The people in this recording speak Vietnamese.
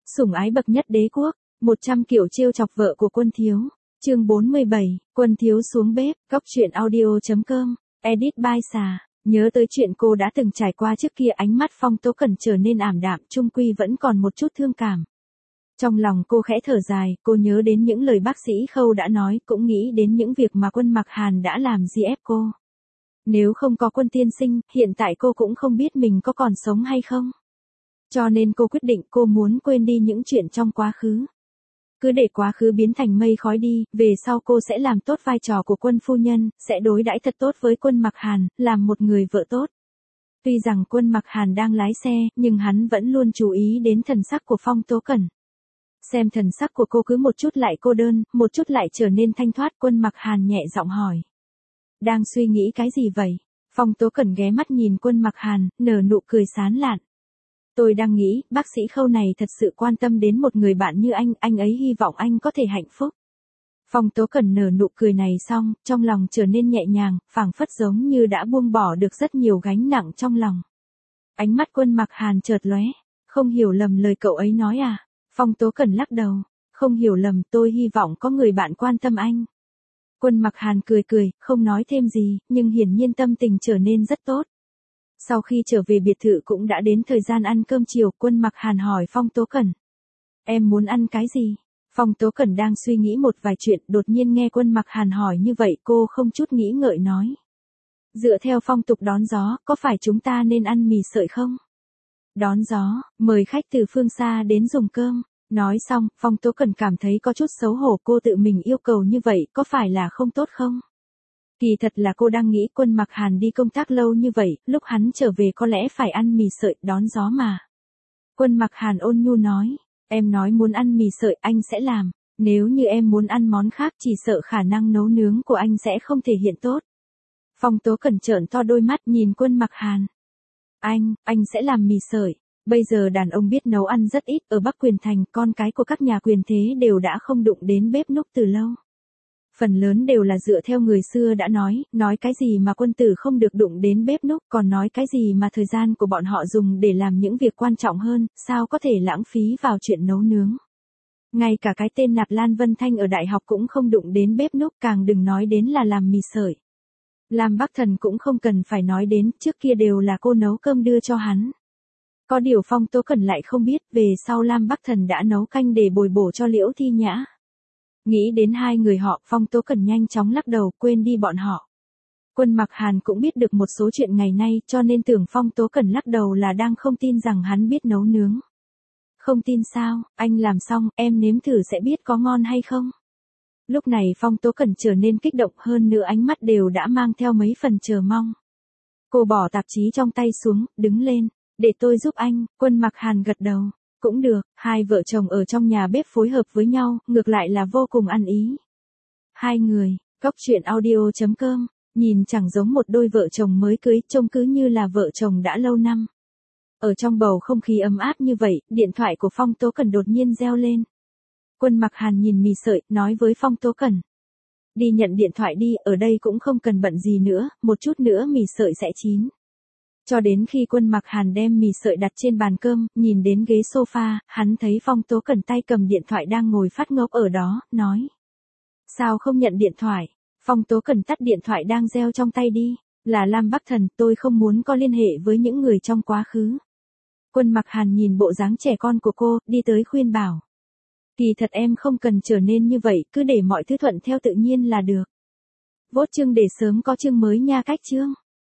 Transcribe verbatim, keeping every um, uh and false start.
Sủng ái bậc nhất đế quốc, một trăm kiểu trêu chọc vợ của Quân Thiếu. Chương bốn mươi bảy, Quân Thiếu xuống bếp, góc truyện audio chấm com, edit by Xà. Nhớ tới chuyện cô đã từng trải qua trước kia, ánh mắt Phong Tố Cẩn trở nên ảm đạm, chung quy vẫn còn một chút thương cảm. Trong lòng cô khẽ thở dài, cô nhớ đến những lời bác sĩ Khâu đã nói, cũng nghĩ đến những việc mà Quân Mặc Hàn đã làm gì ép cô. Nếu không có Quân tiên sinh, hiện tại cô cũng không biết mình có còn sống hay không. Cho nên cô quyết định cô muốn quên đi những chuyện trong quá khứ. Cứ để quá khứ biến thành mây khói đi, về sau cô sẽ làm tốt vai trò của Quân phu nhân, sẽ đối đãi thật tốt với Quân Mặc Hàn, làm một người vợ tốt. Tuy rằng Quân Mặc Hàn đang lái xe, nhưng hắn vẫn luôn chú ý đến thần sắc của Phong Tố Cẩn. Xem thần sắc của cô cứ một chút lại cô đơn, một chút lại trở nên thanh thoát. Quân Mặc Hàn nhẹ giọng hỏi. Đang suy nghĩ cái gì vậy? Phong Tố Cẩn ghé mắt nhìn Quân Mặc Hàn, nở nụ cười sán lạn. Tôi đang nghĩ, bác sĩ Khâu này thật sự quan tâm đến một người bạn như anh, anh ấy hy vọng anh có thể hạnh phúc. Phong Tố Cẩn nở nụ cười này xong, trong lòng trở nên nhẹ nhàng, phảng phất giống như đã buông bỏ được rất nhiều gánh nặng trong lòng. Ánh mắt Quân Mặc Hàn chợt lóe, không hiểu lầm lời cậu ấy nói à? Phong Tố Cẩn lắc đầu, không hiểu lầm, tôi hy vọng có người bạn quan tâm anh. Quân Mặc Hàn cười cười, không nói thêm gì, nhưng hiển nhiên tâm tình trở nên rất tốt. Sau khi trở về biệt thự cũng đã đến thời gian ăn cơm chiều. Quân Mặc Hàn hỏi Phong Tố Cẩn. Em muốn ăn cái gì? Phong Tố Cẩn đang suy nghĩ một vài chuyện, đột nhiên nghe Quân Mặc Hàn hỏi như vậy, cô không chút nghĩ ngợi nói. Dựa theo phong tục đón gió, có phải chúng ta nên ăn mì sợi không? Đón gió, mời khách từ phương xa đến dùng cơm. Nói xong, Phong Tố Cẩn cảm thấy có chút xấu hổ, cô tự mình yêu cầu như vậy, có phải là không tốt không? Kỳ thật là cô đang nghĩ Quân Mặc Hàn đi công tác lâu như vậy, lúc hắn trở về có lẽ phải ăn mì sợi, đón gió mà. Quân Mặc Hàn ôn nhu nói, em nói muốn ăn mì sợi anh sẽ làm, nếu như em muốn ăn món khác chỉ sợ khả năng nấu nướng của anh sẽ không thể hiện tốt. Phong Tố Cẩn trợn to đôi mắt nhìn Quân Mặc Hàn. Anh, anh sẽ làm mì sợi. Bây giờ đàn ông biết nấu ăn rất ít, ở Bắc Quyền Thành, con cái của các nhà quyền thế đều đã không đụng đến bếp núc từ lâu. Phần lớn đều là dựa theo người xưa đã nói, nói cái gì mà quân tử không được đụng đến bếp núc, còn nói cái gì mà thời gian của bọn họ dùng để làm những việc quan trọng hơn, sao có thể lãng phí vào chuyện nấu nướng. Ngay cả cái tên Nạp Lan Vân Thanh ở đại học cũng không đụng đến bếp núc, càng đừng nói đến là làm mì sợi. Lam Bắc Thần cũng không cần phải nói đến, trước kia đều là cô nấu cơm đưa cho hắn. Có điều Phong Tố Cẩn lại không biết, về sau Lam Bắc Thần đã nấu canh để bồi bổ cho Liễu Thi Nhã. Nghĩ đến hai người họ, Phong Tố Cẩn nhanh chóng lắc đầu, quên đi bọn họ. Quân Mặc Hàn cũng biết được một số chuyện ngày nay, cho nên tưởng Phong Tố Cẩn lắc đầu là đang không tin rằng hắn biết nấu nướng. Không tin sao, anh làm xong, em nếm thử sẽ biết có ngon hay không. Lúc này Phong Tố Cẩn trở nên kích động, hơn nữa ánh mắt đều đã mang theo mấy phần chờ mong. Cô bỏ tạp chí trong tay xuống, đứng lên, để tôi giúp anh. Quân Mặc Hàn gật đầu. Cũng được, hai vợ chồng ở trong nhà bếp phối hợp với nhau, ngược lại là vô cùng ăn ý. Hai người, góc truyện audio chấm com, nhìn chẳng giống một đôi vợ chồng mới cưới, trông cứ như là vợ chồng đã lâu năm. Ở trong bầu không khí ấm áp như vậy, điện thoại của Phong Tố Cẩn đột nhiên reo lên. Quân Mặc Hàn nhìn mì sợi, nói với Phong Tố Cẩn. Đi nhận điện thoại đi, ở đây cũng không cần bận gì nữa, một chút nữa mì sợi sẽ chín. Cho đến khi Quân Mặc Hàn đem mì sợi đặt trên bàn cơm, nhìn đến ghế sofa, hắn thấy Phong Tố Cẩn tay cầm điện thoại đang ngồi phát ngốc ở đó, nói. Sao không nhận điện thoại? Phong Tố Cẩn tắt điện thoại đang reo trong tay đi. Là Lam Bắc Thần, tôi không muốn có liên hệ với những người trong quá khứ. Quân Mặc Hàn nhìn bộ dáng trẻ con của cô, đi tới khuyên bảo. Kỳ thật em không cần trở nên như vậy, cứ để mọi thứ thuận theo tự nhiên là được. Vote chương để sớm có chương mới nha. Cách chương.